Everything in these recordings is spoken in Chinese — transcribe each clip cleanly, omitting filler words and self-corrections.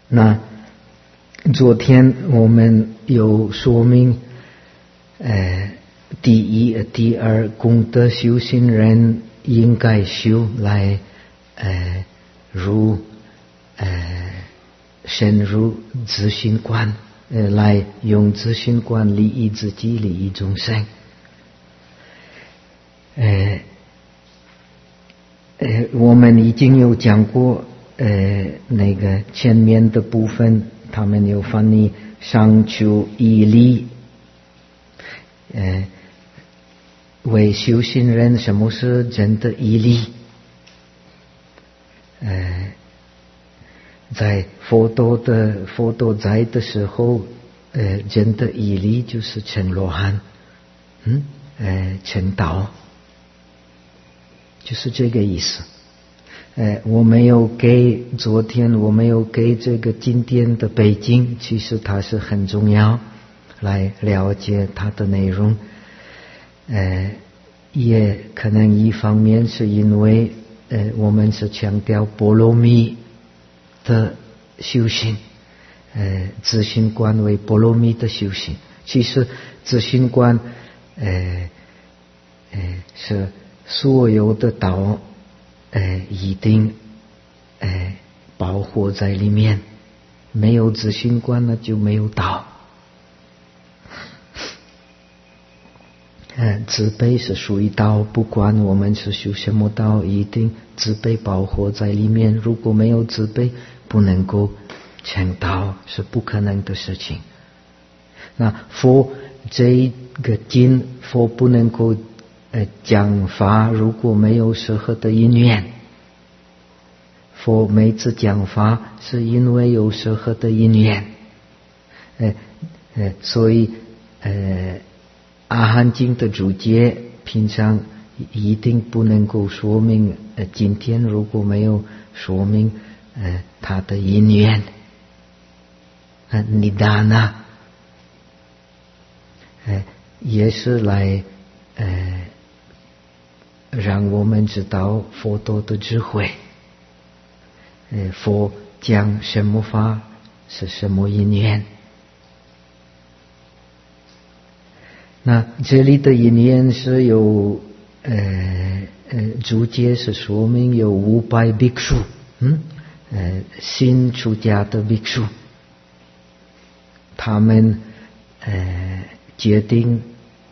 那昨天我们有说明，第一、第二功德修行人应该修来深入自信观，来用自信观利益自己，利益众生。我们已经有讲过，那个前面的部分，他们有翻译上求义理。为修行人，什么是真的义理？在佛陀在的时候，真的义理就是成罗汉，成道，就是这个意思。昨天我没有给这个经典的背景，其实它是很重要，来了解它的内容。也可能一方面是因为我们是强调波罗蜜的修行，自信观为波罗蜜的修行。其实自信观是所有的道一定包括在里面，没有自信观呢就没有道。慈悲是属于道，不管我们是修什么道，一定慈悲包括在里面。如果没有慈悲，不能够成道，是不可能的事情。那佛这个经，佛不能够讲法，如果没有适合的因缘。佛每次讲法是因为有适合的因缘，所以阿含经的注解平常一定不能够说明，今天如果没有说明它的因缘尼达那，也是来让我们知道佛陀的智慧。佛讲什么法是什么因缘。那这里的因缘是有注解是说明有500ภิက္ษุ，新出家的ภิက္ษุ，他们决定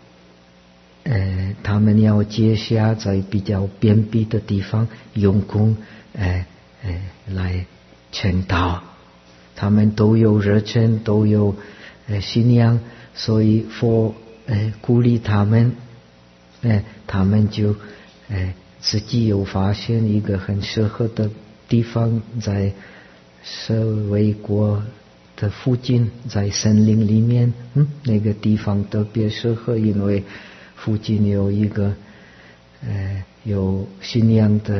他们要接下在比较偏僻的地方用功来成道。他们都有热忱，都有信仰，所以佛鼓励他们，他们就自己有发现一个很适合的地方，在舍卫国的附近，在森林里面，那个地方特别适合，因为附近有一个有信仰的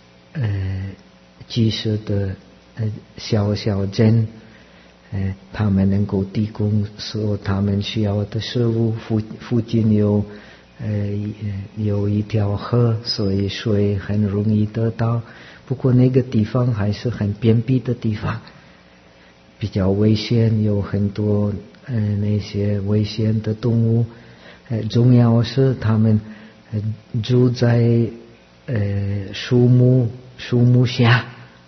居士的小镇，他们能够提供所他们需要的食物。附近有一条河，所以水很容易得到。不过那个地方还是很偏僻的地方，比较危险，有很多那些危险的动物。重要是他们住在树木下，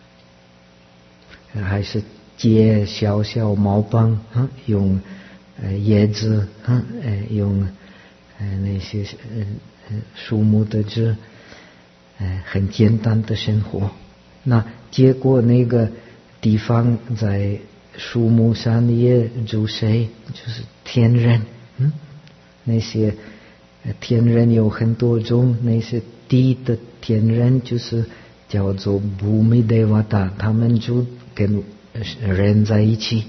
还是结小小毛棒，用叶子，用那些树木的枝，很简单的生活。那结果那个地方在树木上也住谁？就是天人，那些天人有很多种，那些低的天人就是叫做布米德瓦达，他们住跟人在一起，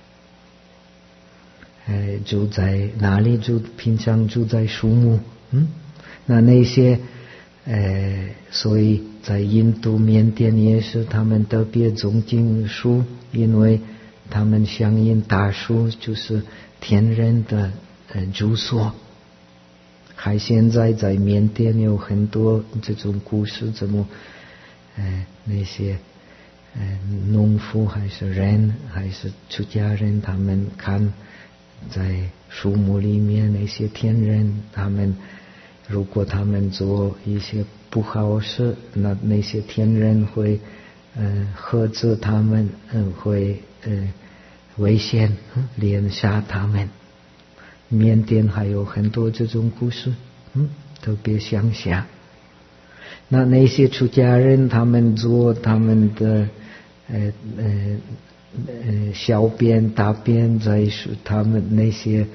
住在哪里住？平常住在树木，那些所以在印度、缅甸也是，他们特别尊敬树，因为他们相信大树就是天人的住所。还现在在缅甸有很多这种故事，怎么那些农夫还是人还是出家人，他们看在树木里面那些天人，他们如果他们做一些不好事，那些天人会呵责他们，会危险连杀他们。缅甸还有很多这种故事，特别乡下。那些出家人，他们做他们的小便大便在他们那些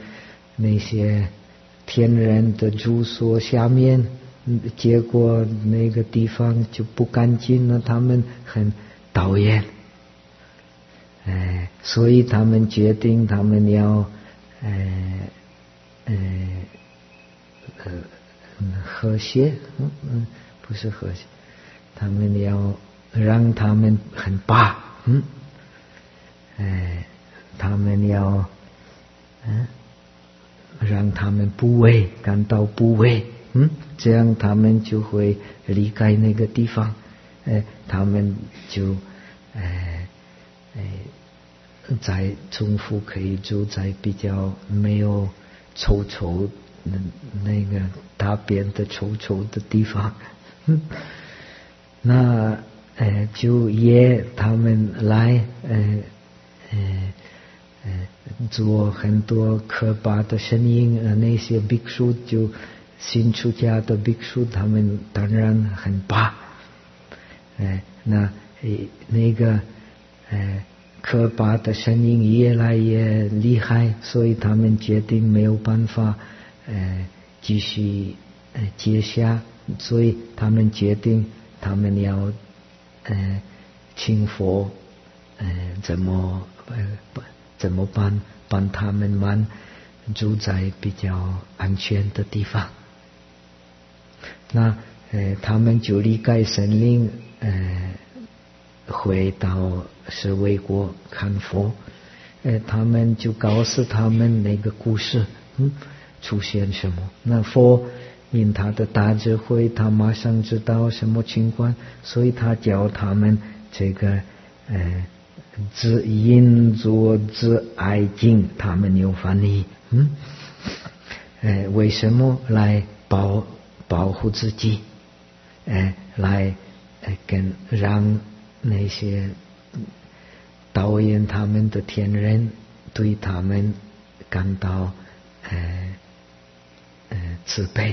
天人的住所下面，结果那个地方就不干净了，他们很讨厌，所以他们决定他们要和谐，不是和谐，他们要让他们很怕，他们要让他们部位感到部位，这样他们就会离开那个地方，他们就在重复可以住在比较没有臭那个大便的臭的地方，那就也他们来做很多可怕的声音，那些ภิက္ษุ就新出家的ภิက္ษุ，他们当然很怕，那个可怕的声音越来越厉害，所以他们决定没有办法继续接下，所以他们决定他们要请佛怎么办，帮他们住在比较安全的地方。那他们就离开森林，回到舍卫国看佛，他们就告诉他们那个故事，出现什么。那佛因他的大智慧，他马上知道什么情况，所以他教他们这个自因作自爱经，他们有翻译，为什么来保护自己，来让那些讨厌他们的天人对他们感到慈悲，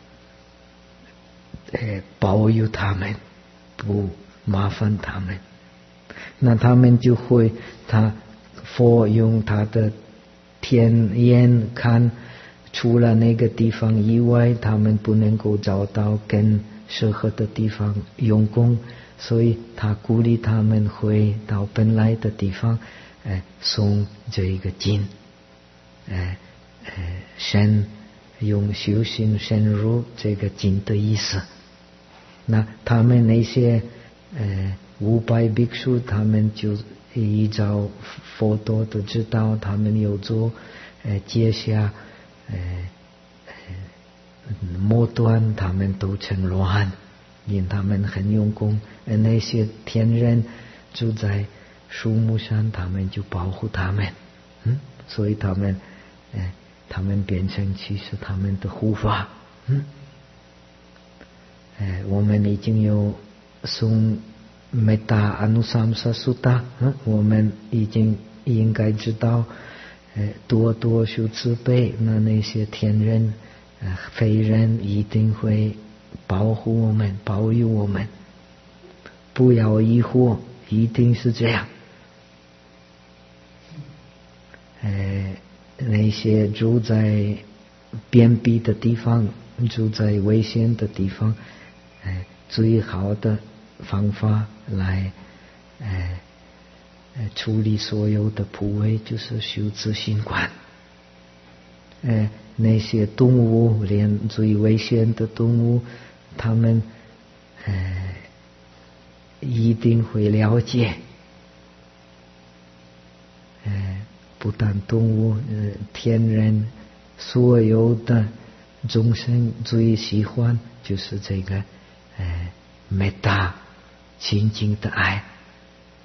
保佑他们，不麻烦他们。那他们就会，佛用他的天眼看，除了那个地方以外，他们不能够找到更适合的地方用功，所以他鼓励他们回到本来的地方，诵这个经，用修行深入这个经的意思。那他们那些500ภิက္ษุ，他们就依照佛陀的指导，他们有做接下末端，他们都成罗汉，因他们很用功。那些天人住在树木上，他们就保护他们，所以他们变成其实他们的护法。我们已经有诵Metta Anusamsa Sutta，我们已经应该知道多多修慈悲，那些天人非人一定会保护我们，保佑我们，不要疑惑，一定是这样。那些住在偏僻的地方，住在危险的地方，最好的方法来处理所有的部位就是修自心观。那些动物，连最危险的动物，他们一定会了解。不但动物，天人，所有的众生最喜欢就是这个Metta，清净的爱，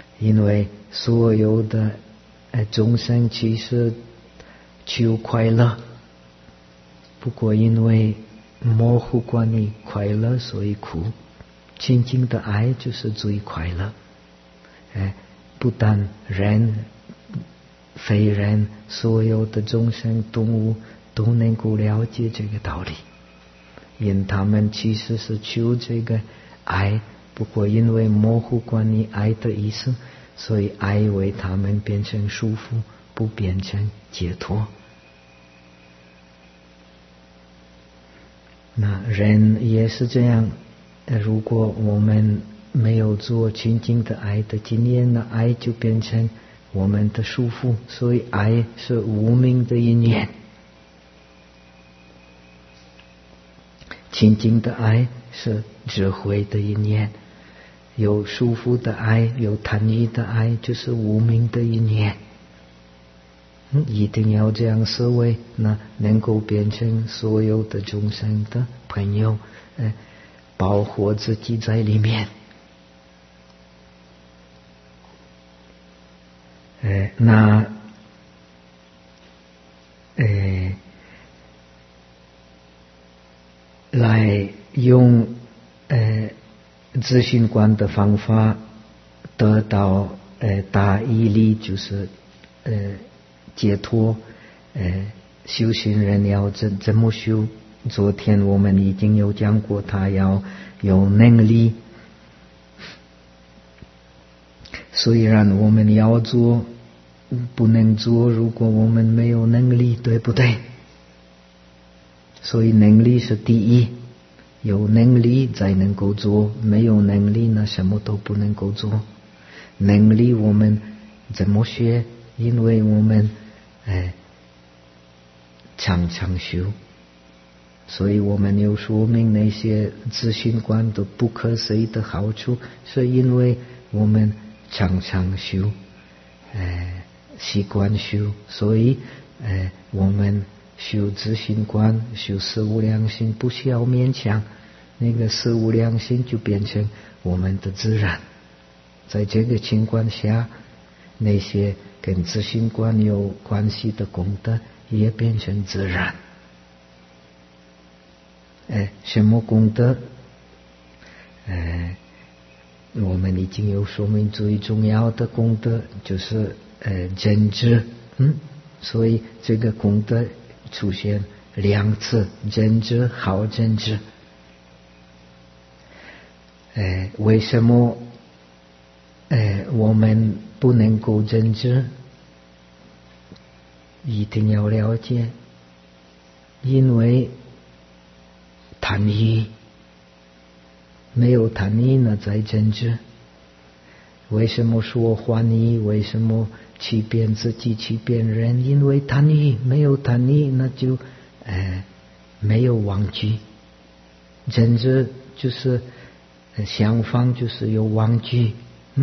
因为所有的众生其实求快乐，不过因为模糊关于快乐所以苦。清净的爱就是最快乐。不但人非人，所有的众生动物都能够了解这个道理，因为他们其实是求这个爱，不过因为模糊关于爱的意思，所以爱为他们变成束缚，不变成解脱。那人也是这样，如果我们没有做清净的爱的经验，那爱就变成我们的束缚，所以爱是无明的因缘。清净的爱是智慧的因缘，有束缚的爱，有贪欲的爱，就是无明的因缘。一定要这样思维，那能够变成所有的众生的朋友，保护自己在里面。那来用自信观的方法得到大毅力，就是解脱。修行人要怎么修？昨天我们已经有讲过，他要有能力。虽然我们要做，不能做，如果我们没有能力，对不对？所以能力是第一，有能力才能够做，没有能力那什么都不能够做。能力我们怎么学？因为我们常常修，所以我们有说明那些自信观的不可思议的好处，是因为我们常常修，习惯修，所以我们修自信观，修四无量心，不需要勉强，那个四无量心就变成我们的自然。在这个情况下，那些跟自信观有关系的功德也变成自然。什么功德？我们已经有说明，最重要的功德就是真知。所以这个功德出现两次，真知好真知。为什么我们不能够真知？一定要了解，因为贪欲，没有贪欲呢在真知。为什么说幻欲？为什么欺骗自己、欺骗人？因为贪欲，没有贪欲那就没有妄惧。真知就是相反，就是有妄惧。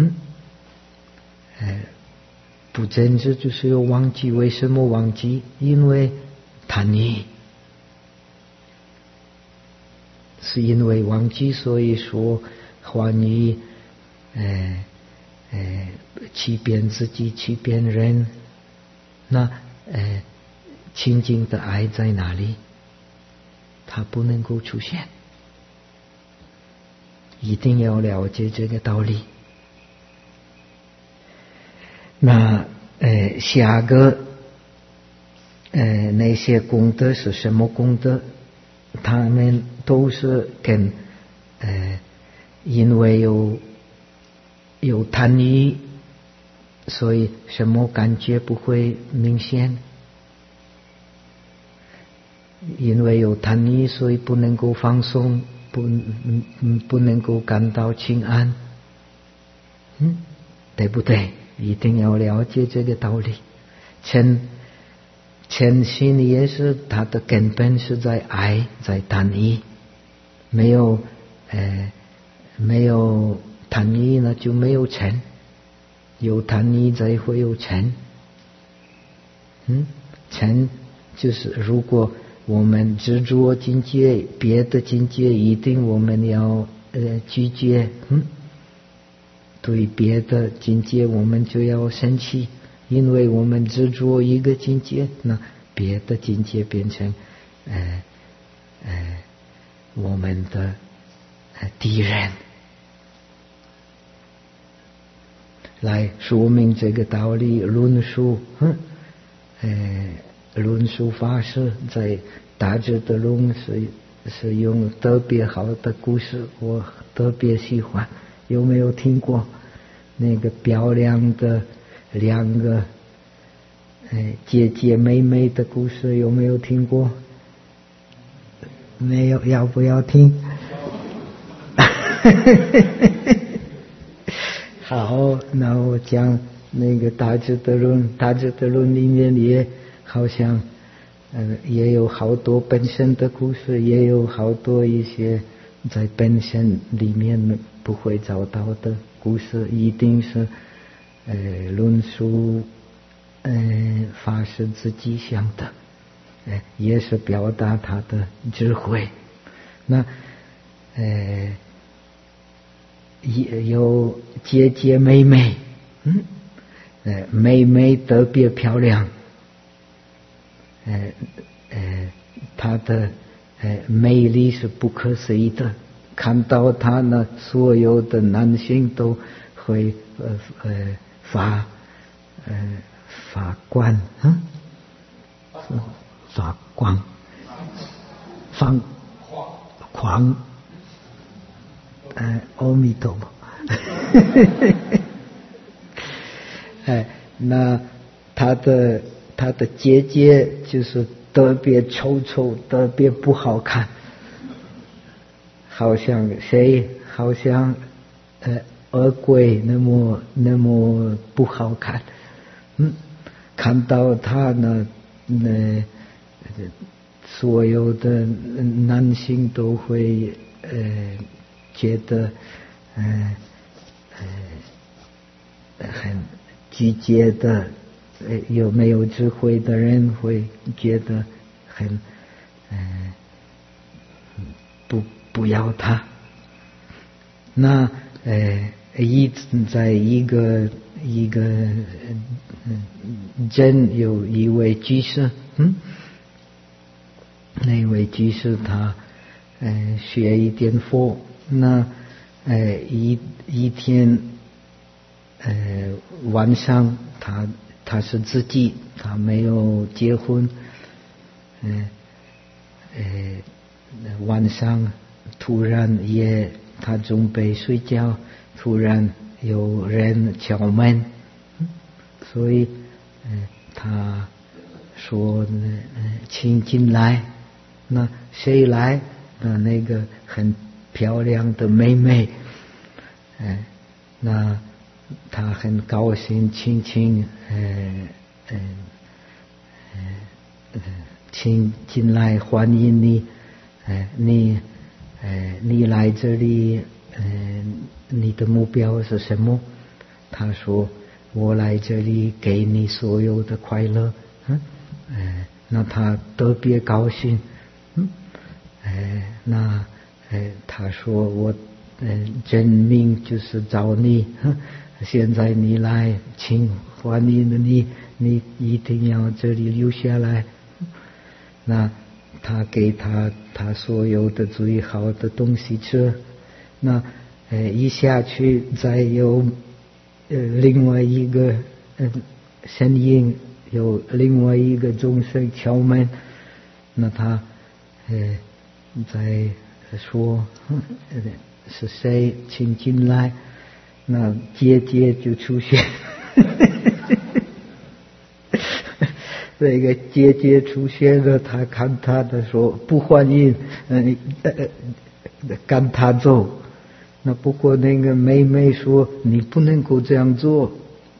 不真知就是有妄惧。为什么妄惧？因为贪欲，是因为妄惧，所以说幻欲，欺骗自己，欺骗人。那清净的爱在哪里？它不能够出现。一定要了解这个道理。那下个那些功德是什么功德？他们都是跟因为有贪欲，所以什么感觉不会明显？因为有贪欲，所以不能够放松，不能够感到清安。对不对？一定要了解这个道理。嗔心也是它的根本是在爱，在贪欲。没有贪欲呢，就没有嗔；有贪欲才会有嗔。嗔就是如果我们执着境界，别的境界一定我们要拒绝。 对别的境界我们就要生气，因为我们执着一个境界，那别的境界变成我们的敌人。来说明这个道理，论述法师在大智度论是用特别好的故事，我特别喜欢。有没有听过那个漂亮的两个姐姐妹妹的故事？有没有听过？没有，要不要听？好，那我讲那个大智度论里面也好像也有好多本身的故事，也有好多一些在本身里面不会找到的故事，一定是论述法师自己想的，也是表达他的智慧。那有姐姐妹妹，妹妹特别漂亮，她的魅力是不可思议的，看到她呢，所有的男性都会发光，发光，放狂。阿弥陀佛。那他的姐姐就是特别丑，特别不好看，好像谁？好像恶鬼那么不好看。看到他呢，所有的男性都会觉得很拒绝的，有没有智慧的人会觉得很不要他。那在一个镇有一位居士，那位居士他学一点佛，那一天晚上他是自己，他没有结婚，晚上突然他准备睡觉，突然有人敲门，所以他说请进来。那谁来？那个很漂亮的妹妹，那他很高兴，请进来，欢迎你。你来这里，你的目标是什么？他说我来这里给你所有的快乐。那他特别高兴。那他说我真命就是找你，现在你来，请欢迎你一定要这里留下来。那他给他所有的最好的东西吃。那一下去再有另外一个声音，有另外一个众生敲门，那他在说是谁，请进来。那姐姐就出现。那个姐姐出现了，他看他的说不欢迎，赶他走。那不过那个妹妹说你不能够这样做，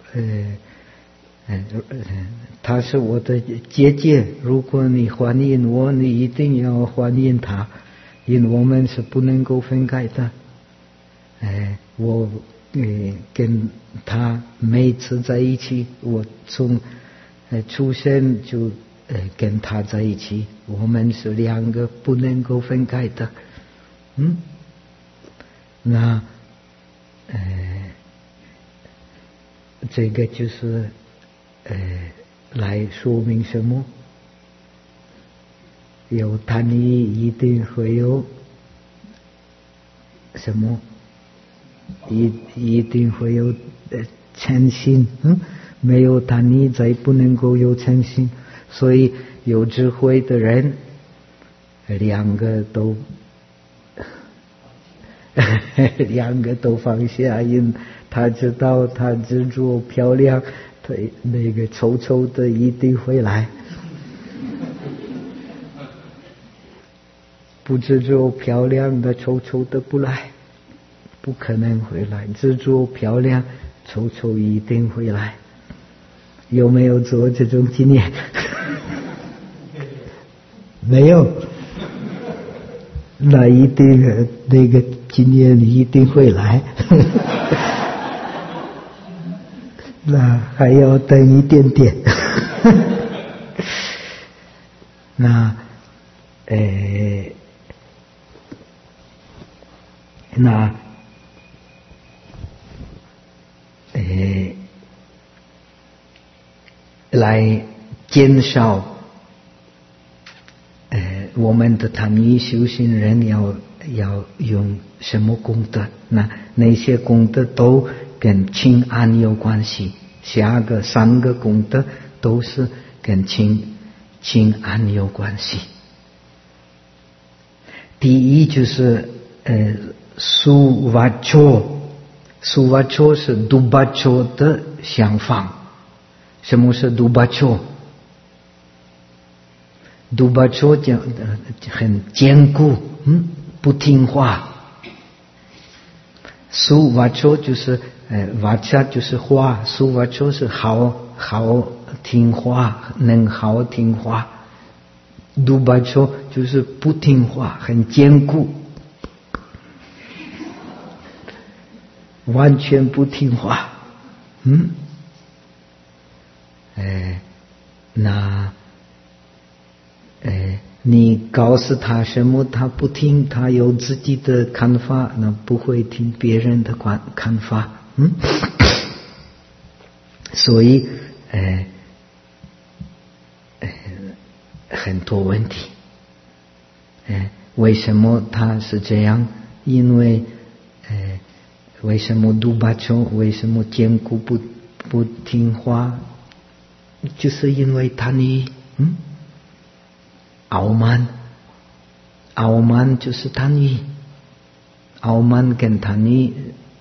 她是我的姐姐，如果你欢迎我，你一定要欢迎她，因为我们是不能够分开的。我跟她每次在一起，我从出生就跟她在一起，我们是两个不能够分开的。那这个就是来说明什么？有贪欲一定会有什么？一定会有嗔心，没有贪欲才不能够有嗔心，所以有智慧的人，两个都放下，因他知道他执着漂亮，他那个丑丑的一定会来，不执着漂亮的丑丑的不来。不可能会来，执着漂亮，丑丑一定会来。有没有做这种经验？没有，那一定那个经验一定会来。那还要等一点点。那来减少我们的贪欲修行人要用什么功德？那些功德都跟清安有关系，下个三个功德都是跟清安有关系。第一就是苏瓦丘是杜巴丘的相反。什么是杜巴丘？杜巴丘讲很坚固，不听话。苏瓦丘就是瓦恰就是话，苏瓦丘是好听话，能好听话。杜巴丘就是不听话，很坚固，完全不听话。你告诉他什么他不听，他有自己的看法，那不会听别人的看法。所以很多问题。为什么他是这样？因为为什么杜巴丘为什么坚固不听话？就是因为贪欲，傲慢就是贪欲，傲慢跟贪欲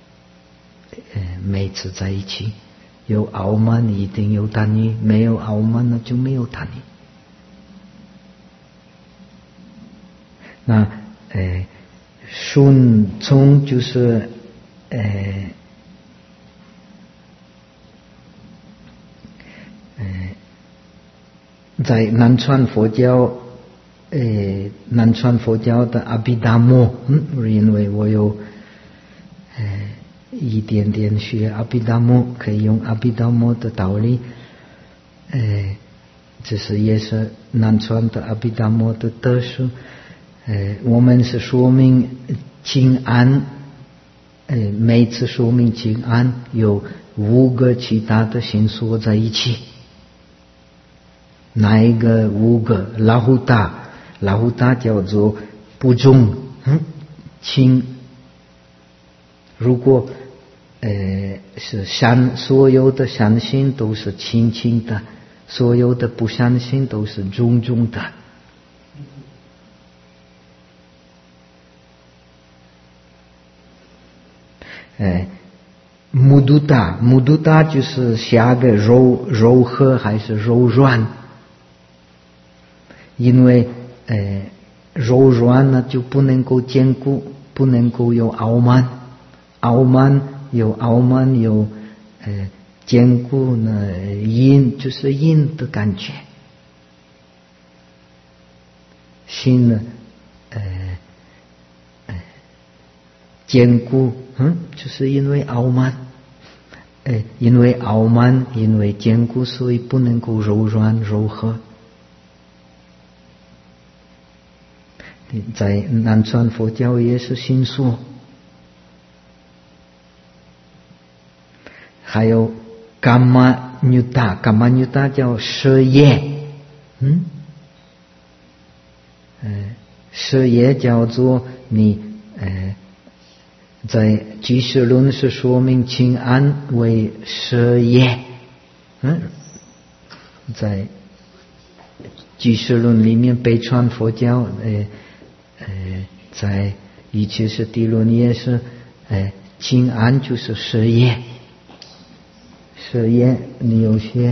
每次在一起，有傲慢一定有贪欲，没有傲慢那就没有贪欲。那顺从就是在南传佛教的阿毗达摩，因为我有一点点学阿毗达摩，可以用阿毗达摩的道理，这是也是南传的阿毗达摩的特殊。我们是说明清安，每次说明清安有5个其他的心所在一起。哪一个5个？拉胡达叫做不重，轻。如果是善，所有的善心都是轻轻的，所有的不善心都是重重的。穆杜达就是下个柔和还是柔软？因为柔软呢就不能够坚固，不能够有傲慢，有坚固呢，阴就是阴的感觉，心呢坚固，就是因为傲慢，因为坚固，所以不能够柔软柔和。在南传佛教也是心所，还有伽玛纽达，伽玛纽达叫舍业，舍业叫做你在俱舍论是说明清安为舍业，在俱舍论里面北传佛教，在一切是地论也是，清安就是舍业，舍业你有些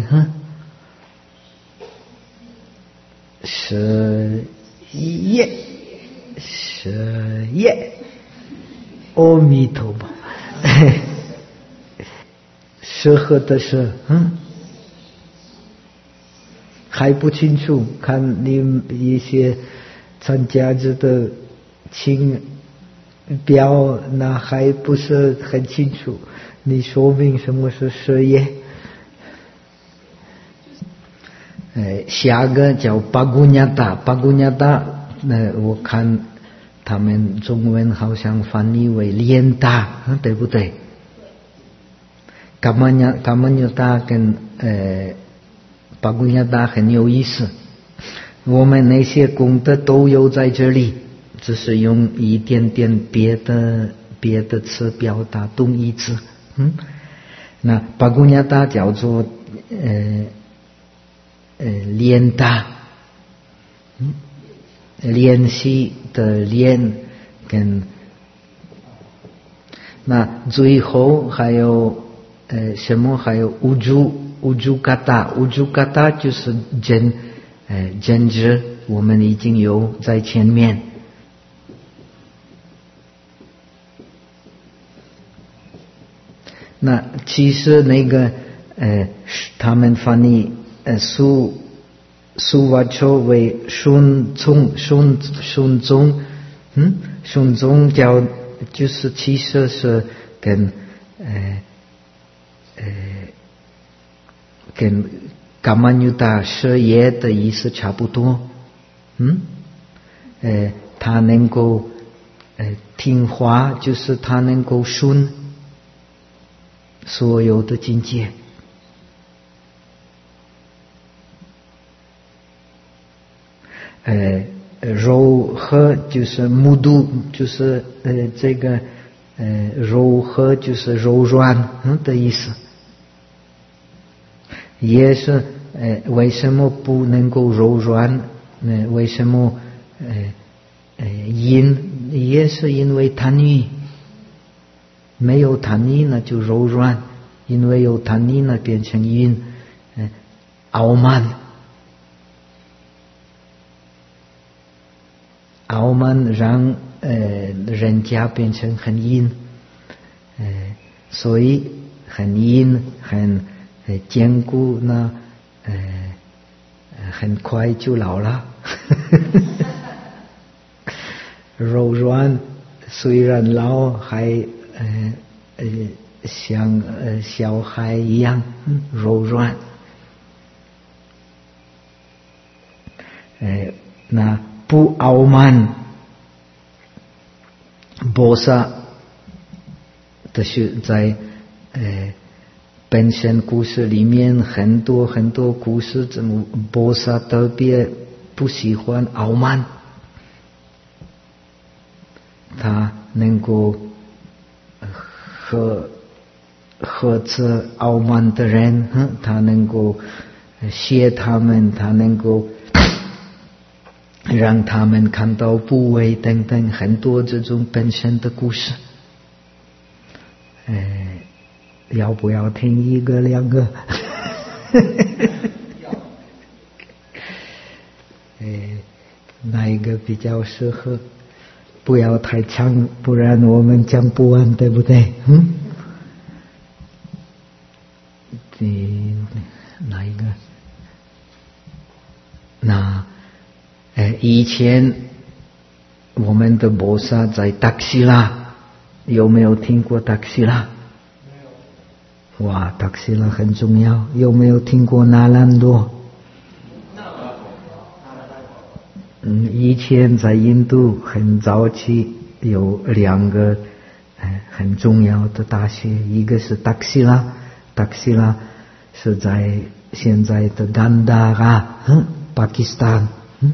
舍业，舍业，阿弥陀佛，舍合的舍，还不清楚，看你一些参加者的请表，那还不是很清楚，你说明什么是舍业。下个叫巴古尼达，巴古尼达，我看他们中文好像翻译为莲达，对不对？伽玛纽达跟巴古尼达很有意思，我们那些功德都有在这里，只是用一点点别的词表达同义词。那巴古尼达叫做练达，练习的练跟那最后还有什么？还有乌朱嘎达，乌朱嘎达就是真知，我们已经有在前面。那其实那个他们翻译苏瓦丘为顺从，顺从叫就是其实是跟伽玛纽达舍业的意思差不多。他能够听话，就是他能够顺所有的境界。柔和就是木度，就是这个柔和就是柔软的意思。也是为什么不能够柔软？为什么阴？也是因为贪欲，没有贪欲那就柔软，因为有贪欲那变成阴，傲慢。傲慢让人家变成很阴，所以很阴很坚固，那很快就老了。柔软虽然老，还像小孩一样柔软。那不傲慢，菩萨的是在本身故事里面很多故事，怎么菩萨特别不喜欢傲慢，他能够和这傲慢的人，他能够谢他们，他能够让他们看到部位等等很多这种本身的故事。要不要听一个两个？哪一个比较适合？不要太长，不然我们讲不完，对不对？哪一个？那以前我们的菩萨在达西拉，有没有听过达西拉？没有。哇，达西拉很重要。有没有听过那兰多？以前在印度很早期有两个很重要的大学，一个是达西拉，达西拉是在现在的甘达拉，巴基斯坦，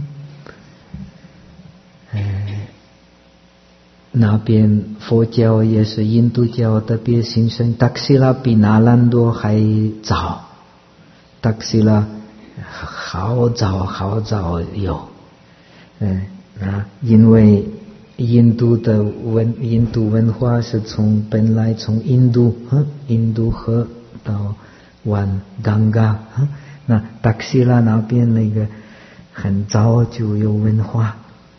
那边佛教也是印度教特别兴盛，达西拉比那兰多还早，达西拉好早有，那因为印度文化是本来从印度河到往冈嘎，那达西拉那边那个很早就有文化，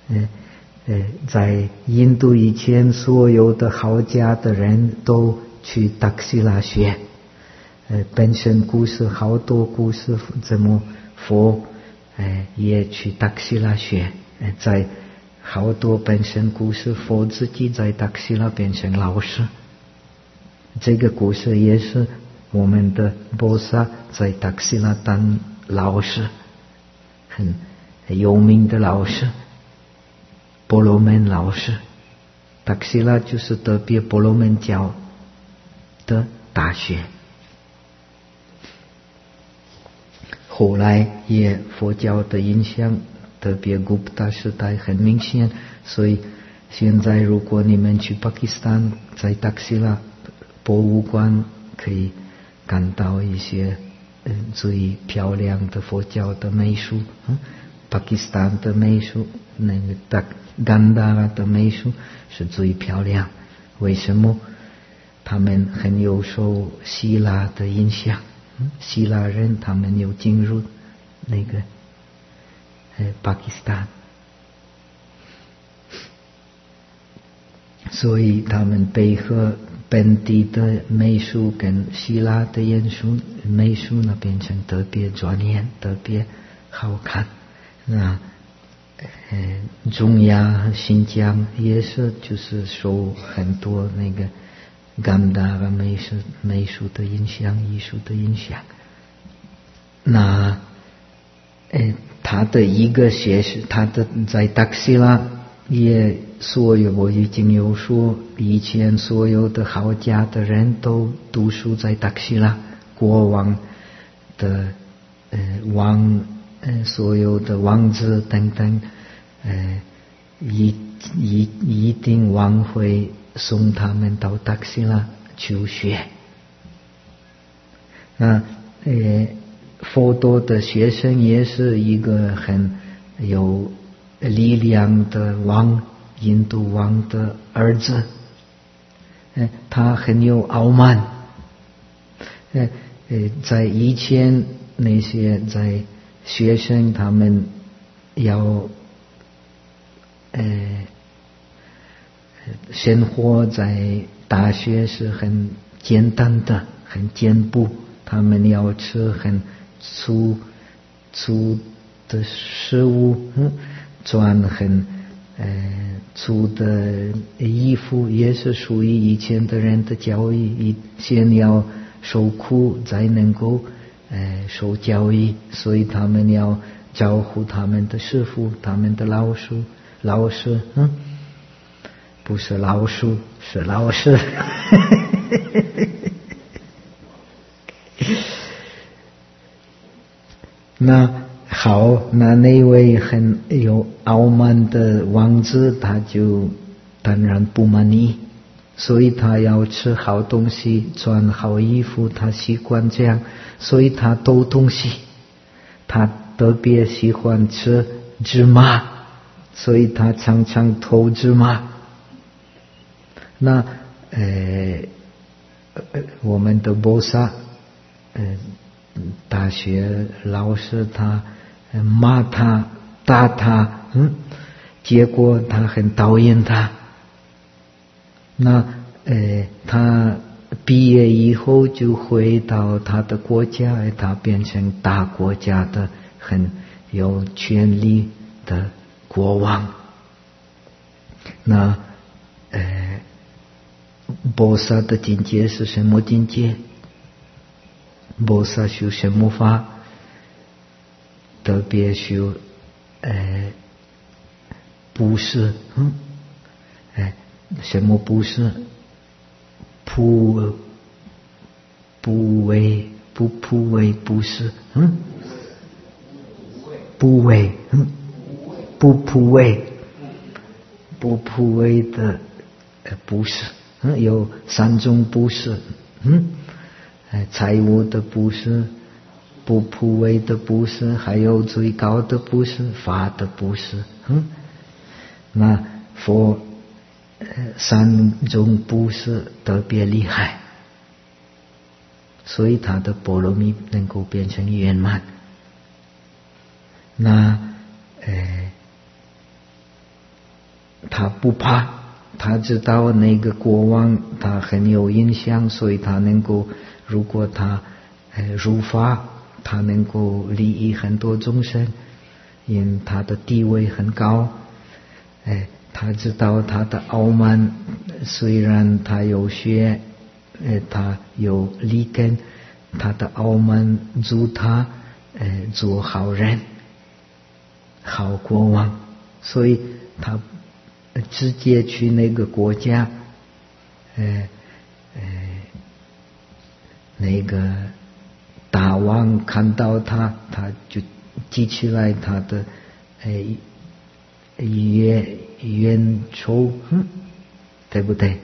在印度以前，所有的好家的人都去达西拉学，本身故事好多故事，怎么佛也去达西拉学，在好多本身故事，佛自己在达西拉变成老师。这个故事也是我们的菩萨在达西拉当老师，很有名的老师。婆罗门老师，达西拉就是特别婆罗门教的大学。后来也佛教的影响，特别古普达时代很明显，所以现在如果你们去巴基斯坦，在达西拉博物馆可以看到一些最漂亮的佛教的美术，巴基斯坦的美术，那个甘达拉的美术是最漂亮。为什么？他们很有受希腊的影响，希腊人他们有进入那个巴基斯坦，所以他们配合本地的美术跟希腊的美术呢，变成特别专业，特别好看。那中亚和新疆也是，就是受很多那个甘达拉美术的影响，艺术的影响。那他的一个学识，他的在达西拉也所有，我已经有说，以前所有的好家的人都读书在达西拉，国王的所有的王子等等，一定王会送他们到达西拉求学。那佛陀的学生也是一个很有力量的王，印度王的儿子，他很有傲慢，在以前那些在学生他们要生活在大学是很简单的，很简朴，他们要吃很粗的食物，穿很粗的衣服，也是属于以前的人的教育，先要受苦才能够受教育，所以他们要照顾他们的师父，他们的老师，不是老鼠，是老师。那好，那位很有傲慢的王子，他就当然不满意，所以他要吃好东西，穿好衣服，他习惯这样，所以他偷东西，他特别喜欢吃芝麻，所以他常常偷芝麻。那我们的菩萨大学老师他骂他打他，结果他很讨厌他。那他毕业以后就回到他的国家，他变成大国家的很有权力的国王。那菩萨的境界是什么境界？菩萨修什么法？特别修布施，什么布施？不为不铺位布施，不位，不铺位，不铺位的布施，有3种布施，财务的布施，不铺位的布施，还有最高的布施，法的布施，那佛3种布施特别厉害，所以他的波罗蜜能够变成圆满。那他不怕，他知道那个国王他很有影响，所以他能够，如果他入法，他能够利益很多众生，因为他的地位很高。他知道他的傲慢，虽然他有学，他有利根，他的傲慢助他做好人、好国王，所以他直接去那个国家，那个大王看到他，他就记起来他的冤仇，对不对？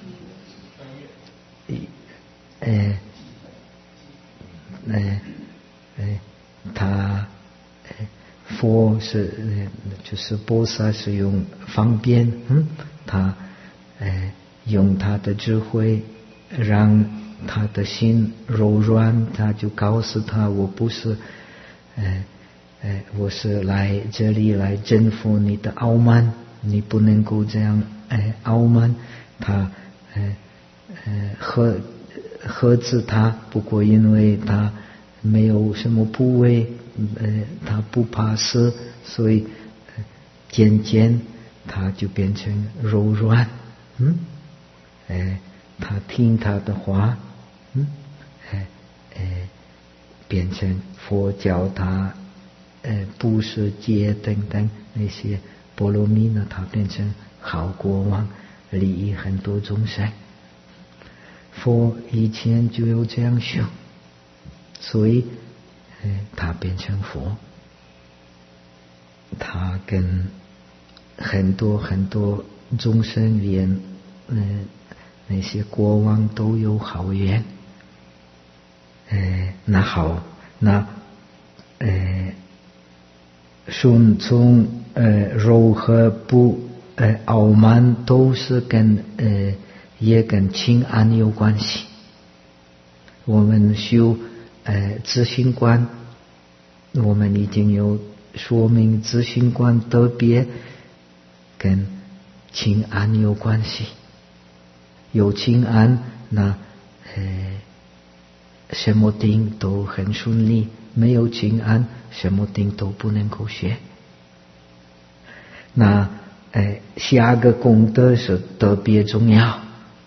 他佛是就是菩萨是用方便，他用他的智慧让他的心柔软，他就告诉他，我不是我是来这里来征服你的傲慢，你不能够这样傲慢。他呵斥他，不过因为他没有什么部位，他不怕死，所以渐渐他就变成柔软，他听他的话，变成佛教他布施戒等等那些波罗蜜呢，他变成好国王，利益很多众生。佛以前就有这样修，所以他变成佛，他跟很多众生连那些国王都有好缘。那好，那顺从柔和不傲慢都是也跟清安有关系。我们修自性观，我们已经有说明自性观特别跟清安有关系。有清安，那什么定都很顺利，没有清安，什么定都不能够学。那下个功德是特别重要。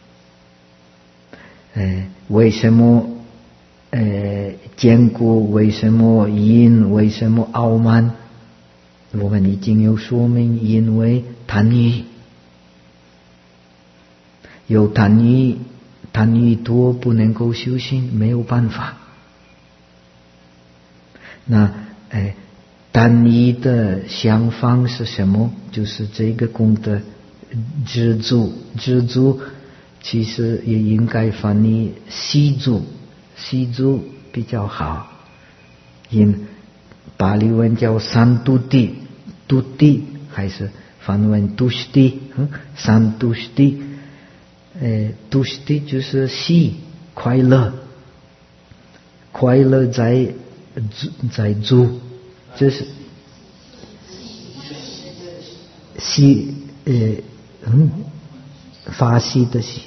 为什么坚固？为什么因？为什么傲慢？我们已经有说明，因为贪欲，有贪欲多不能够修行，没有办法。那贪欲的相反是什么？就是这个功德知足，知足其实也应该翻译惜足，惜足比较好。因巴利文叫三度地，度地还是梵文杜斯地，三杜斯地。杜斯地就是喜快乐，快乐在足，就是喜发喜的喜，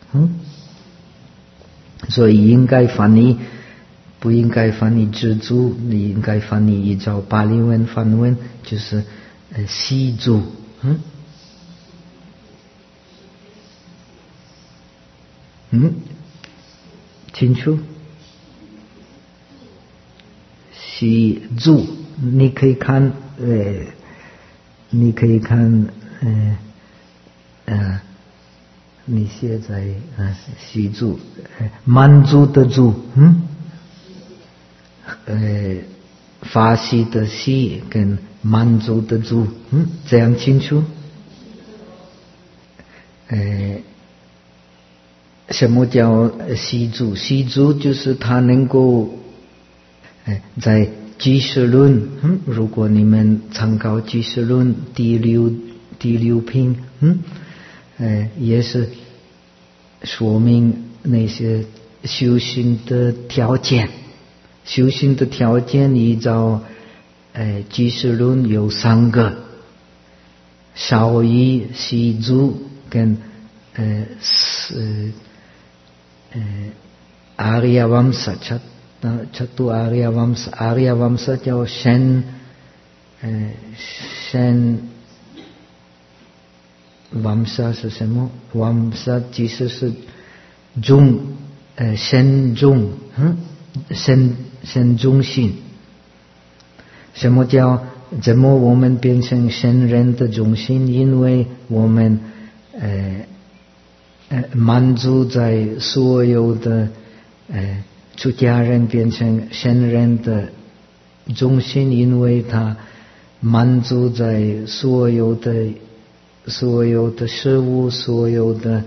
所以应该翻译，不应该翻译知足，你应该翻译依照巴利文梵文就是喜足，清楚？喜足，你可以看，你写在喜足，满足的足， 法喜的喜跟满足的足，这样清楚？什么叫喜足？喜足就是他能够在俱舍论，如果你们参考俱舍论第六品，也是说明那些修行的条件。修行的条件依照俱舍论有3个：少依、喜足跟阿ริยวัมสะchatu阿ริยวัมสะ，阿ริยวัมสะ叫先วัมสะ是什么？วัมสะ其实是先中心。什么叫怎么我们变成圣人的中心？因为我们满足在所有的出家人变成圣人的中心，因为他满足在所有的事物、所有的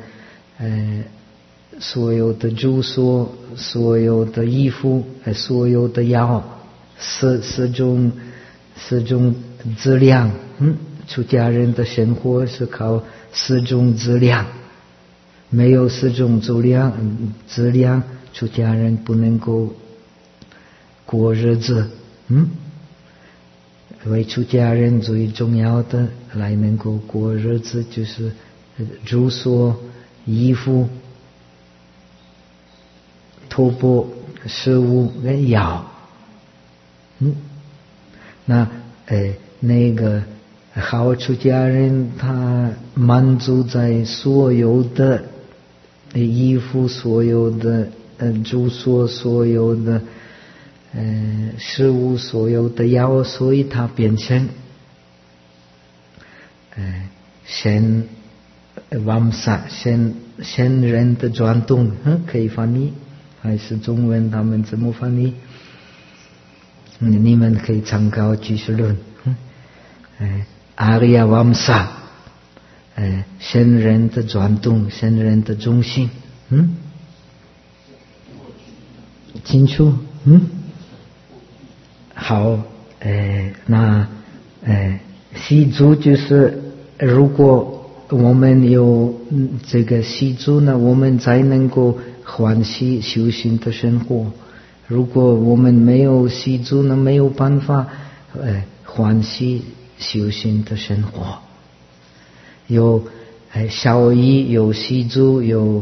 住所、所有的衣服、所有的药，四种质量。出家人的生活是靠4种质量，没有4种质量，出家人不能够过日子。为出家人最重要的来能够过日子，就是住所、衣服、托钵、食物跟药。那个好出家人，他满足在所有的衣服、所有的住所、所有的食物、所有的药，所以他变成先王萨先人的转动。可以翻译，还是中文他们怎么翻译？你们可以参考俱舍论。阿ริยวัมสะ先人的转动，先人的中心。清楚？好。那喜足就是如果我们有这个喜足呢，我们才能够欢喜修行的生活。如果我们没有喜足呢，没有办法欢喜修行的生活。有少依，有喜足，有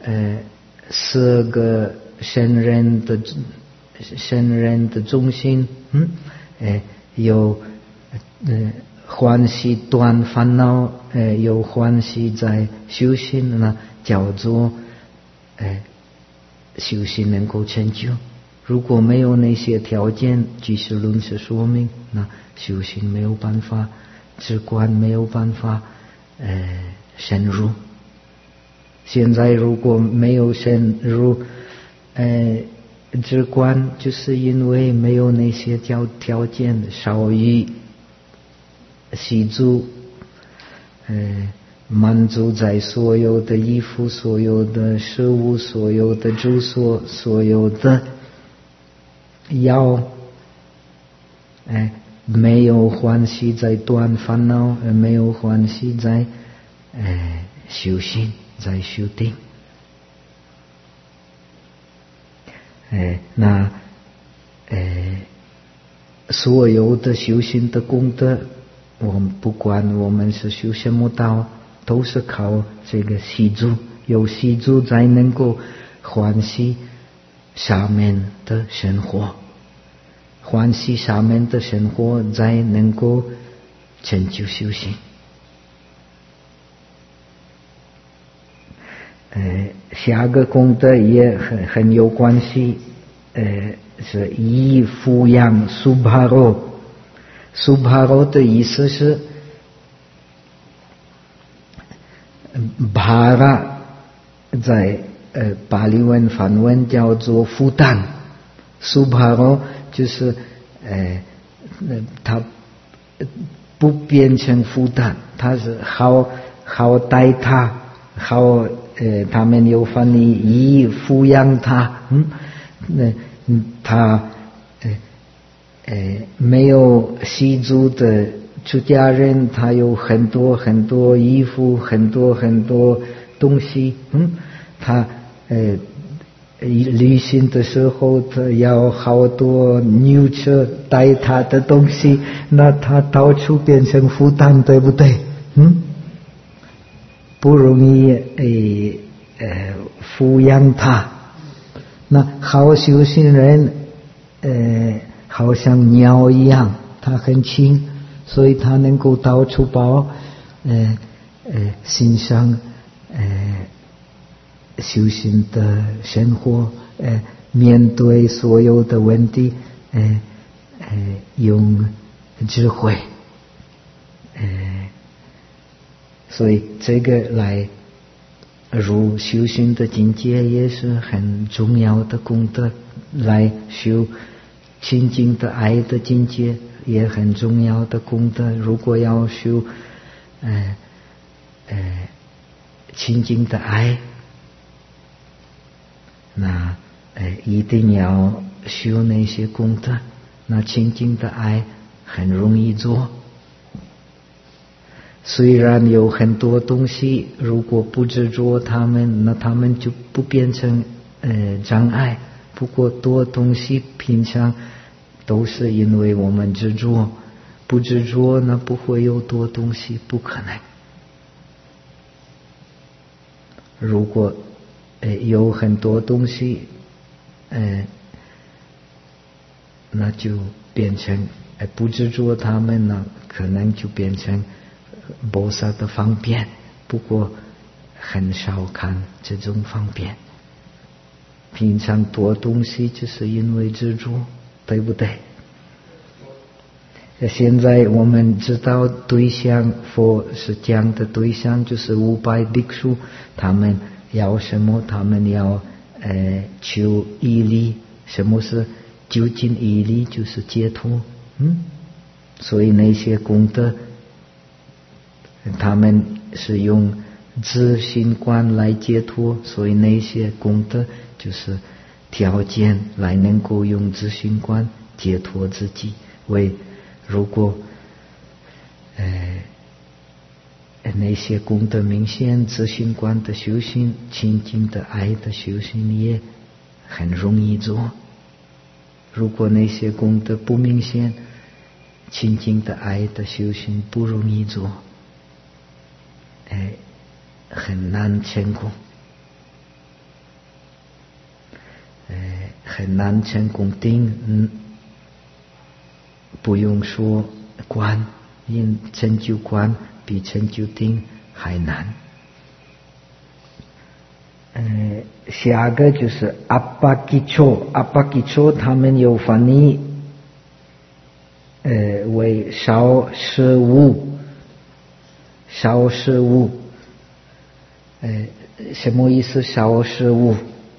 4个圣人的中心。有欢喜断烦恼，有欢喜在修行呢，叫做修行能够成就。如果没有那些条件，俱舍论是说明那修行没有办法直观，没有办法深入。现在如果没有深入直观，就是因为没有那些条件，少依、喜足，满足在所有的衣服、所有的食物、所有的住所、所有的药，没有欢喜在断烦恼，没有欢喜在修行，在修定。那所有的修行的功德，我们不管我们是修什么道，都是靠这个喜足，有喜足才能够欢喜下面的生活，欢喜下面的生活才能够成就修行。下个功德也很有关系，是以抚养苏巴罗。苏巴罗的意思是巴拉，在巴利文梵文叫做负担，苏巴罗就是他不变成负担，他是好待他，他们有翻译以抚养他，他没有习俗的出家人，他有很多很多衣服，很多很多东西，他旅行的时候他要好多牛车带他的东西，那他到处变成负担，对不对？不容易抚养他。那好修行人好像鸟一样，他很轻，所以他能够到处跑，欣赏修行的生活，面对所有的问题，用智慧，所以这个来入修行的境界也是很重要的功德，来修清净的爱的境界也很重要的功德。如果要修清净的爱，那一定要修那些功德。那清净的爱很容易做，虽然有很多东西，如果不执着他们，那他们就不变成障碍。不过多东西平常都是因为我们执着，不执着那不会有多东西，不可能。如果有很多东西，那就变成不执着他们呢，可能就变成菩萨的方便。不过很少看这种方便，平常多东西就是因为执着，对不对？现在我们知道对象，佛是讲的对象就是500ภิក្ษุ，他们要什么？他们要求义利。什么是究竟义利？就是解脱。所以那些功德，他们是用自心观来解脱，所以那些功德就是条件来能够用自心观解脱自己。如果那些功德明显，自心观的修行、清净的爱的修行也很容易做。如果那些功德不明显，清净的爱的修行不容易做，很难成功，很难成功定。不用说观，因成就观比成就定还难。下个就是阿巴吉措，阿巴吉措他们有翻译为少食物，少食物，什么意思？少食物，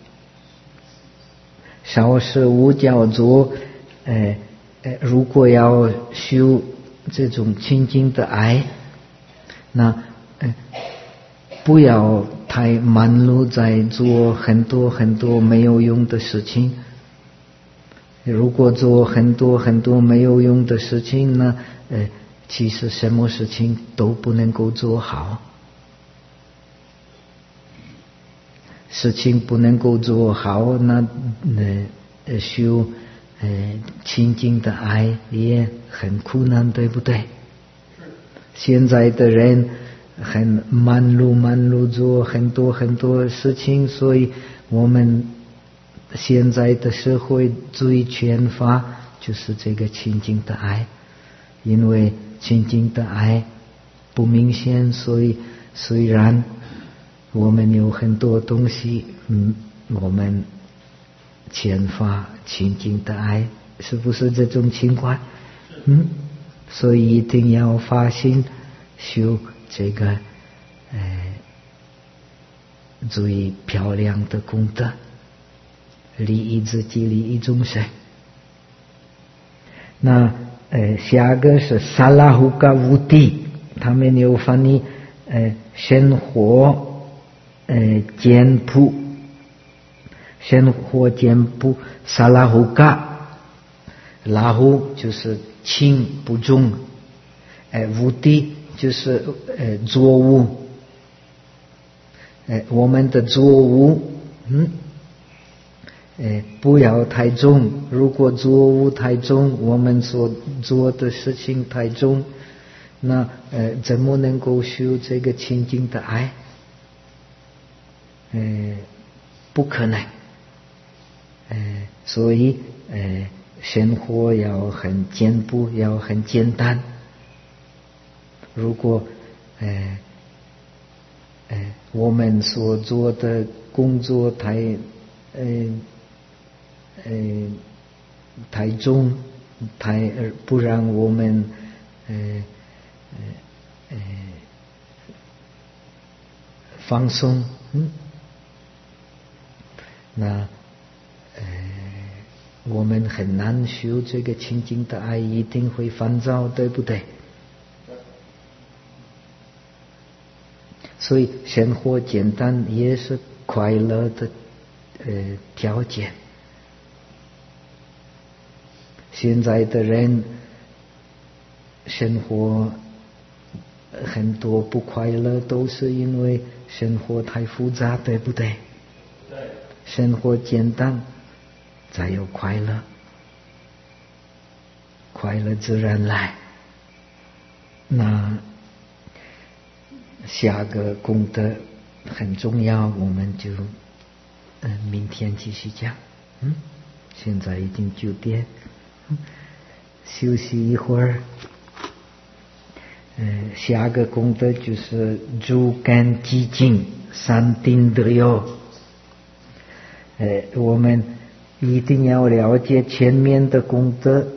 少食物叫做如果要修这种清净的爱，那不要太忙碌在做很多很多没有用的事情。如果做很多很多没有用的事情呢，其实什么事情都不能够做好。事情不能够做好，那修清净的爱也很困难，对不对？现在的人很忙碌做很多很多事情，所以我们现在的社会最缺乏就是这个清净的爱。因为清净的爱不明显，所以虽然我们有很多东西，我们缺乏清净的爱，是不是这种情况？所以一定要发心修这个最漂亮的功德，利益自己，利益众生。 那下个是萨拉胡嘎乌蒂，他们有翻译生活简朴，生活简朴萨拉胡嘎，拉胡就是轻不重，乌蒂就是作物，我们的作物不要太重，如果作物太重，我们所做的事情太重，那怎么能够修这个清净的爱？不可能。所以生活要很简朴，要很简单。如果我们所做的工作太重，不让我们放松，那我们很难修这个清净的爱，一定会烦躁，对不对？所以生活简单也是快乐的条件。现在的人生活很多不快乐，都是因为生活太复杂，对不对？对。生活简单才有快乐，快乐自然来。那下个功德很重要，我们就明天继续讲。现在已经9点，休息一会儿。下个功德就是诸根寂静三定得有。我们一定要了解前面的功德，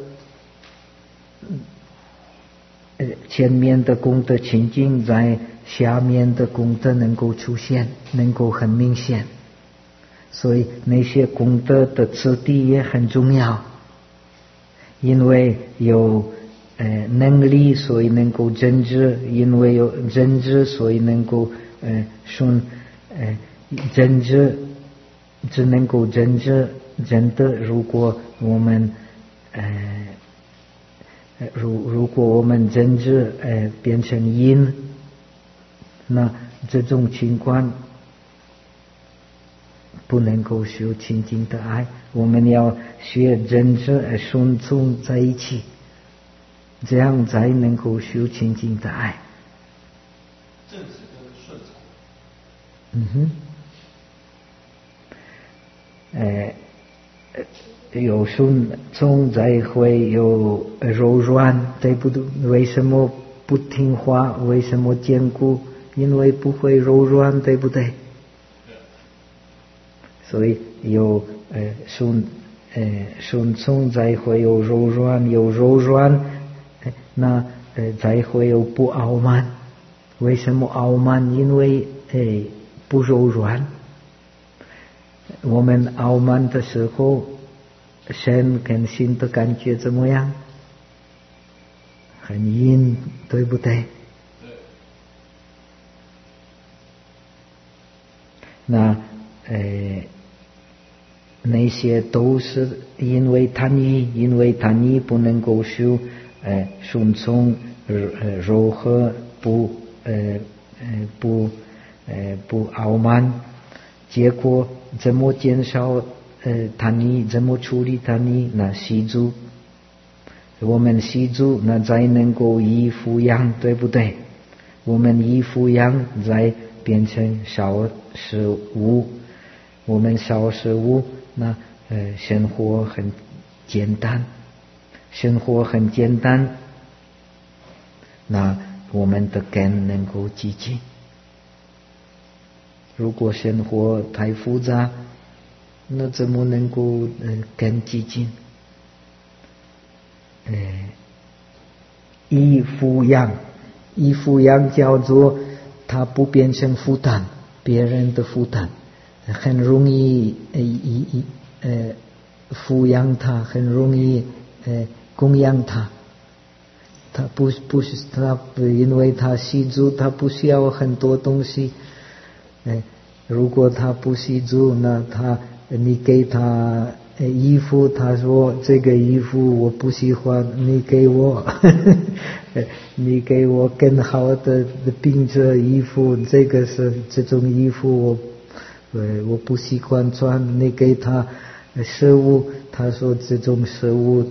前面的功德清净，在下面的功德能够出现，能够很明显。所以那些功德的次第也很重要，因为有能力，所以能够真知；因为有真知，所以能够顺真知，只能够真知真的。如果我们如果我们真知变成因，那这种情况不能够修清净的爱。我们要学真知顺从在一起，这样才能够修清净的爱。 正直跟顺从。有顺从才会有柔软，对不对？为什么不听话？为什么坚固？因为不会柔软，对不对？所以有顺从才会有柔软，有柔软那才会有不傲慢。为什么傲慢？因为不柔软。我们傲慢的时候，身跟心的感觉怎么样？很阴，对不对？那那些都是因为贪欲，因为贪欲不能够修顺从柔和，不傲慢，结果怎么减少贪欲？怎么处理贪欲？那习足，我们习足，那才能够依抚养，对不对？我们依抚养再变成少食物，我们少食物，那生活很简单，生活很简单，那我们的根能够寂静。如果生活太复杂，那怎么能够根寂静？依抚养，依抚养叫做它不变成负担，别人的负担，很容易抚养它，很容易供养他。他不是他，因为他习住，他不需要很多东西。如果他不习住，那你给他衣服，他说这个衣服我不喜欢，你给我你给我更好的并着衣服，这种衣服我不习惯穿，你给他食物，他说这种食物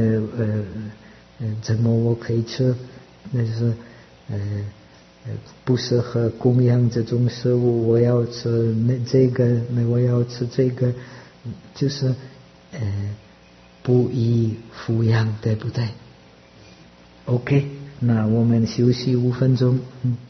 怎么我可以吃？那是不适合供养这种食物，我要吃我要吃这个，就是不宜抚养，对不对？ OK， 那我们休息5分钟。